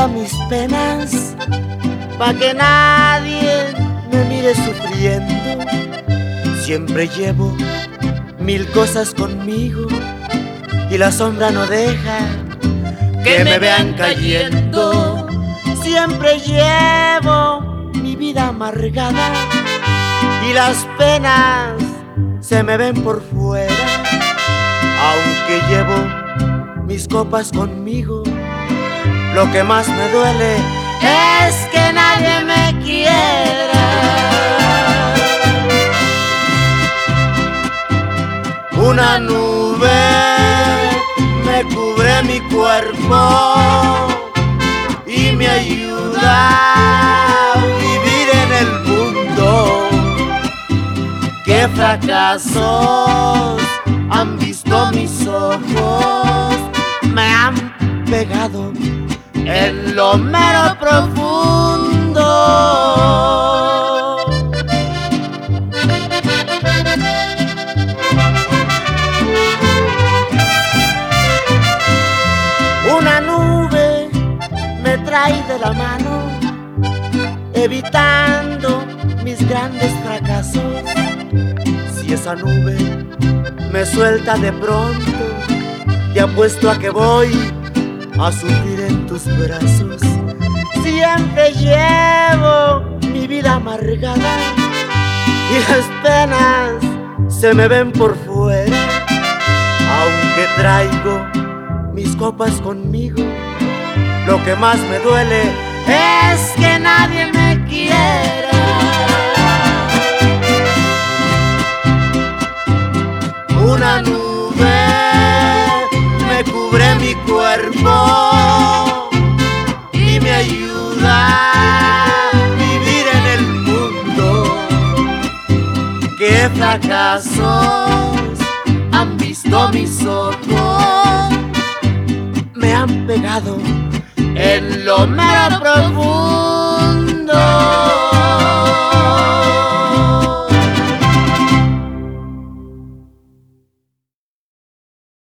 mis penas, pa' que nadie me mire sufriendo. Siempre llevo mil cosas conmigo y la sombra no deja que me vean cayendo. Siempre llevo mi vida amargada y las penas se me ven por fuera. Aunque llevo mis copas conmigo, lo que más me duele es que nadie me quiera. Una nube me cubre mi cuerpo y me ayuda a vivir en el mundo. Qué fracasos han visto mis ojos, me han pegado en lo mero profundo. Una nube me trae de la mano, evitando mis grandes fracasos. Si esa nube me suelta de pronto, te apuesto a que voy a sufrir en tus brazos. Siempre llevo mi vida amargada y las penas se me ven por fuera. Aunque traigo mis copas conmigo, lo que más me duele es que nadie me quiera. Una nube me cubre mi cuerpo y me ayuda a vivir en el mundo. Qué fracasos han visto mis ojos, me han pegado en lo mero profundo.